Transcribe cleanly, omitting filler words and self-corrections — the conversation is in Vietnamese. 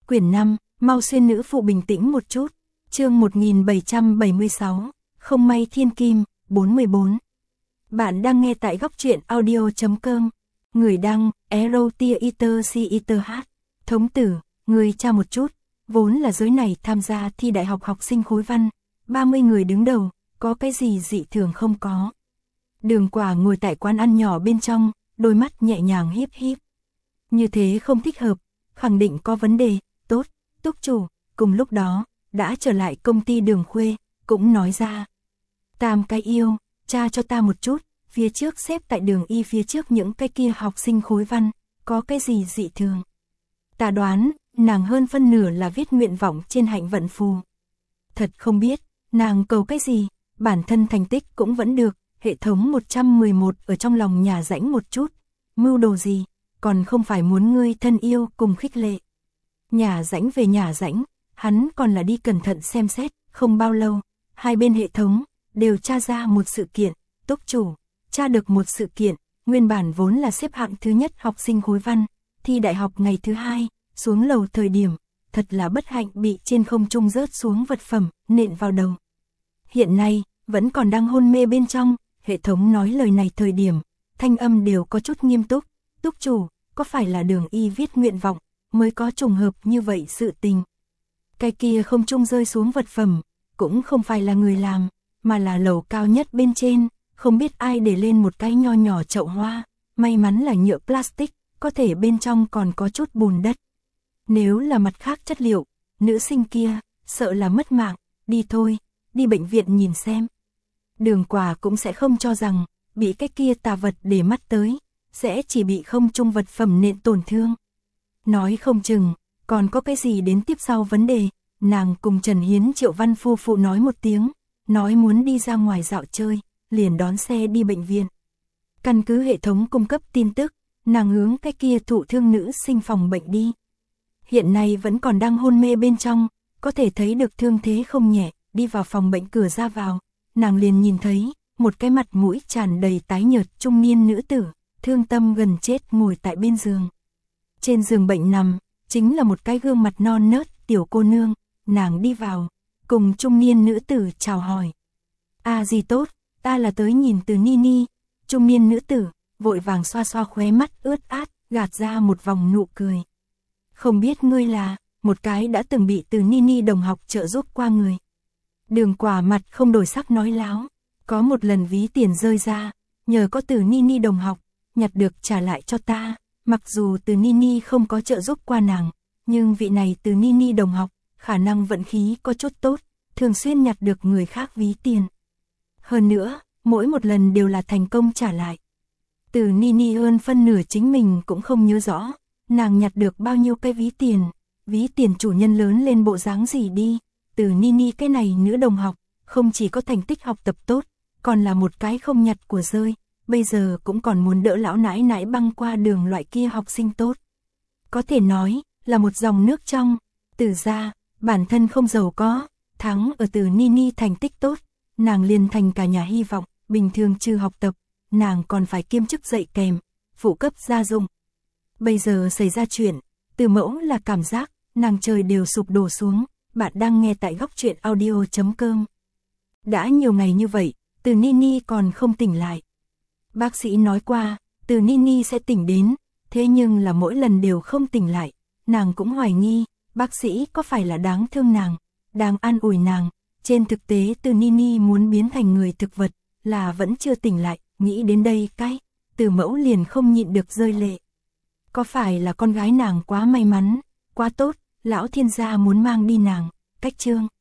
Quyển 5, mau xuyên nữ phụ bình tĩnh một chút. Chương 1776, không may thiên kim, 44. Bạn đang nghe tại góc truyện audio.com. Người đăng, Erotia Thống tử, người tra một chút. Vốn là giới này tham gia thi đại học học sinh khối văn. 30 người đứng đầu, có cái gì dị thường không có. Đường Quả ngồi tại quán ăn nhỏ bên trong, đôi mắt nhẹ nhàng híp híp. Như thế không thích hợp, khẳng định có vấn đề. Tốt, túc chủ. Cùng lúc đó, đã trở lại công ty Đường Khuê, cũng nói ra. Tam cái yêu, tra cho ta một chút, phía trước xếp tại đường y phía trước những cái kia học sinh khối văn, có cái gì dị thường. Ta đoán, nàng hơn phân nửa là viết nguyện vọng trên hạnh vận phù. Thật không biết, nàng cầu cái gì, bản thân thành tích cũng vẫn được, hệ thống 111 ở trong lòng nhà rãnh một chút, mưu đồ gì, còn không phải muốn ngươi thân yêu cùng khích lệ. Nhà rãnh về nhà rãnh, hắn còn là đi cẩn thận xem xét, không bao lâu, hai bên hệ thống đều tra ra một sự kiện, túc chủ, tra được một sự kiện, nguyên bản vốn là xếp hạng thứ nhất học sinh khối văn, thi đại học ngày thứ hai, xuống lầu thời điểm, thật là bất hạnh bị trên không trung rớt xuống vật phẩm, nện vào đầu. Hiện nay, vẫn còn đang hôn mê bên trong, hệ thống nói lời này thời điểm, thanh âm đều có chút nghiêm túc, túc chủ, có phải là đường y viết nguyện vọng, mới có trùng hợp như vậy sự tình. Cái kia không trung rơi xuống vật phẩm, cũng không phải là người làm, mà là lầu cao nhất bên trên, không biết ai để lên một cái nho nhỏ chậu hoa, may mắn là nhựa plastic, có thể bên trong còn có chút bùn đất. Nếu là mặt khác chất liệu, nữ sinh kia, sợ là mất mạng, đi thôi, đi bệnh viện nhìn xem. Đường Quả cũng sẽ không cho rằng, bị cái kia tà vật để mắt tới, sẽ chỉ bị không trung vật phẩm nện tổn thương. Nói không chừng, còn có cái gì đến tiếp sau vấn đề, nàng cùng Trần Hiến Triệu Văn phu phụ nói một tiếng, nói muốn đi ra ngoài dạo chơi, liền đón xe đi bệnh viện. Căn cứ hệ thống cung cấp tin tức, nàng hướng cái kia thụ thương nữ sinh phòng bệnh đi. Hiện nay vẫn còn đang hôn mê bên trong, có thể thấy được thương thế không nhẹ, đi vào phòng bệnh cửa ra vào, nàng liền nhìn thấy, một cái mặt mũi tràn đầy tái nhợt trung niên nữ tử, thương tâm gần chết ngồi tại bên giường. Trên giường bệnh nằm, chính là một cái gương mặt non nớt tiểu cô nương, nàng đi vào, cùng trung niên nữ tử chào hỏi. Gì tốt, ta là tới nhìn từ Nini, trung niên nữ tử, vội vàng xoa xoa khóe mắt ướt át, gạt ra một vòng nụ cười. Không biết ngươi là, một cái đã từng bị từ Nini đồng học trợ giúp qua người. Đường Quả mặt không đổi sắc nói láo, có một lần ví tiền rơi ra, nhờ có từ Nini đồng học, nhặt được trả lại cho ta, mặc dù từ Nini không có trợ giúp qua nàng, nhưng vị này từ Nini đồng học, khả năng vận khí có chút tốt, thường xuyên nhặt được người khác ví tiền. Hơn nữa, mỗi một lần đều là thành công trả lại. Từ Nini hơn phân nửa chính mình cũng không nhớ rõ, nàng nhặt được bao nhiêu cái ví tiền chủ nhân lớn lên bộ dáng gì đi. Từ Nini cái này nữ đồng học, không chỉ có thành tích học tập tốt, còn là một cái không nhặt của rơi, bây giờ cũng còn muốn đỡ lão nãi nãi băng qua đường loại kia học sinh tốt. Có thể nói, là một dòng nước trong. Từ ra, bản thân không giàu có, thắng ở từ Nini thành tích tốt, nàng liền thành cả nhà hy vọng, bình thường trừ học tập, nàng còn phải kiêm chức dạy kèm, phụ cấp gia dụng. Bây giờ xảy ra chuyện, từ mẫu là cảm giác, nàng trời đều sụp đổ xuống. Bạn đang nghe tại góc truyện audio.com. Đã nhiều ngày như vậy, từ Nini còn không tỉnh lại. Bác sĩ nói qua, từ Nini sẽ tỉnh đến, thế nhưng là mỗi lần đều không tỉnh lại. Nàng cũng hoài nghi, bác sĩ có phải là đáng thương nàng, đang an ủi nàng. Trên thực tế từ Nini muốn biến thành người thực vật, là vẫn chưa tỉnh lại. Nghĩ đến đây từ mẫu liền không nhịn được rơi lệ. Có phải là con gái nàng quá may mắn, quá tốt, lão thiên gia muốn mang đi nàng, cách chương.